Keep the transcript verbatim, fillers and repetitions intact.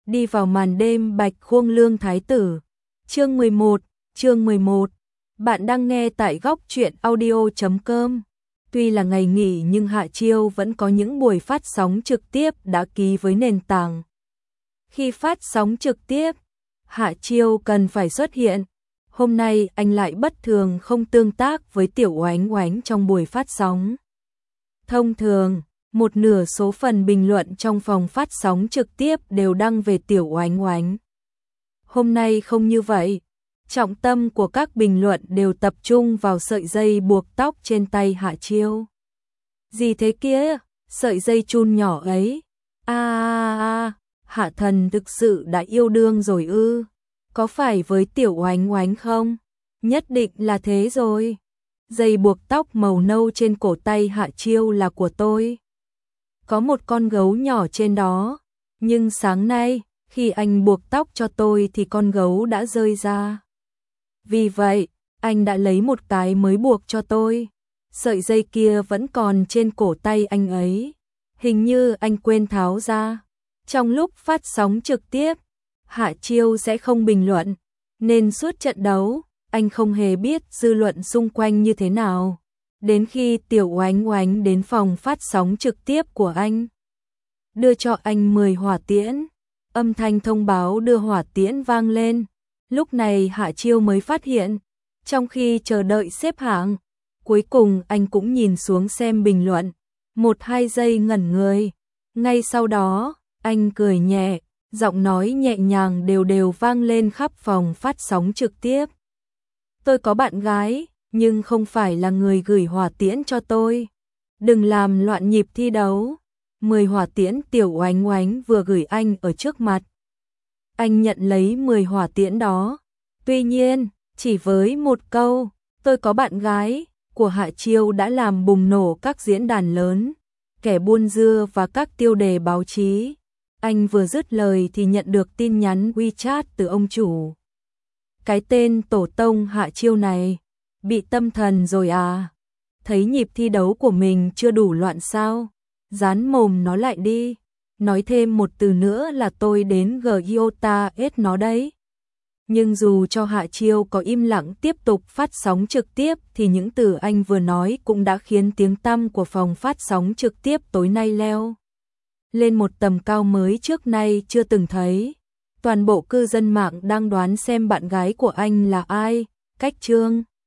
đi vào màn đêm Bạch Khuông Lương Thái Tử. Chương mười một, chương mười một. Bạn đang nghe tại góc truyện audio chấm com. Tuy là ngày nghỉ nhưng Hạ Chiêu vẫn có những buổi phát sóng trực tiếp đã ký với nền tảng. Khi phát sóng trực tiếp, Hạ Chiêu cần phải xuất hiện. Hôm nay anh lại bất thường không tương tác với Tiểu Oánh Oánh trong buổi phát sóng. Thông thường, một nửa số phần bình luận trong phòng phát sóng trực tiếp đều đăng về Tiểu Oánh Oánh. Hôm nay không như vậy, trọng tâm của các bình luận đều tập trung vào sợi dây buộc tóc trên tay Hạ Chiêu. Gì thế kia, sợi dây chun nhỏ ấy. A a a, Hạ Thần thực sự đã yêu đương rồi ư? Có phải với Tiểu Oánh Oánh không? Nhất định là thế rồi. Dây buộc tóc màu nâu trên cổ tay Hạ Chiêu là của tôi. Có một con gấu nhỏ trên đó, nhưng sáng nay, khi anh buộc tóc cho tôi thì con gấu đã rơi ra. Vì vậy, anh đã lấy một cái mới buộc cho tôi. Sợi dây kia vẫn còn trên cổ tay anh ấy. Hình như anh quên tháo ra. Trong lúc phát sóng trực tiếp, Hạ Chiêu sẽ không bình luận, nên suốt trận đấu, anh không hề biết dư luận xung quanh như thế nào. Đến khi Tiểu Oánh Oánh đến phòng phát sóng trực tiếp của anh, đưa cho anh mười hỏa tiễn, âm thanh thông báo đưa hỏa tiễn vang lên. Lúc này Hạ Chiêu mới phát hiện, trong khi chờ đợi xếp hạng, cuối cùng anh cũng nhìn xuống xem bình luận, một hai giây ngẩn người. Ngay sau đó, anh cười nhẹ, giọng nói nhẹ nhàng đều đều vang lên khắp phòng phát sóng trực tiếp. Tôi có bạn gái, nhưng không phải là người gửi hỏa tiễn cho tôi. Đừng làm loạn nhịp thi đấu. Mười hỏa tiễn Tiểu Oánh Oánh vừa gửi anh ở trước mặt. Anh nhận lấy mười hỏa tiễn đó. Tuy nhiên, chỉ với một câu, tôi có bạn gái, của Hạ Chiêu đã làm bùng nổ các diễn đàn lớn, kẻ buôn dưa và các tiêu đề báo chí. Anh vừa dứt lời thì nhận được tin nhắn WeChat từ ông chủ. Cái tên tổ tông Hạ Chiêu này, bị tâm thần rồi à? Thấy nhịp thi đấu của mình chưa đủ loạn sao? Dán mồm nó lại đi. Nói thêm một từ nữa là tôi đến Giota ết nó đấy. Nhưng dù cho Hạ Chiêu có im lặng tiếp tục phát sóng trực tiếp thì những từ anh vừa nói cũng đã khiến tiếng tăm của phòng phát sóng trực tiếp tối nay leo lên một tầm cao mới trước nay chưa từng thấy. Toàn bộ cư dân mạng đang đoán xem bạn gái của anh là ai. Cách Trương